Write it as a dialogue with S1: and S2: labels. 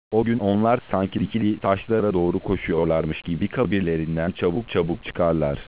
S1: O gün onlar sanki dikili taşlara doğru koşuyorlarmış gibi kabirlerinden çabuk çabuk çıkarlar.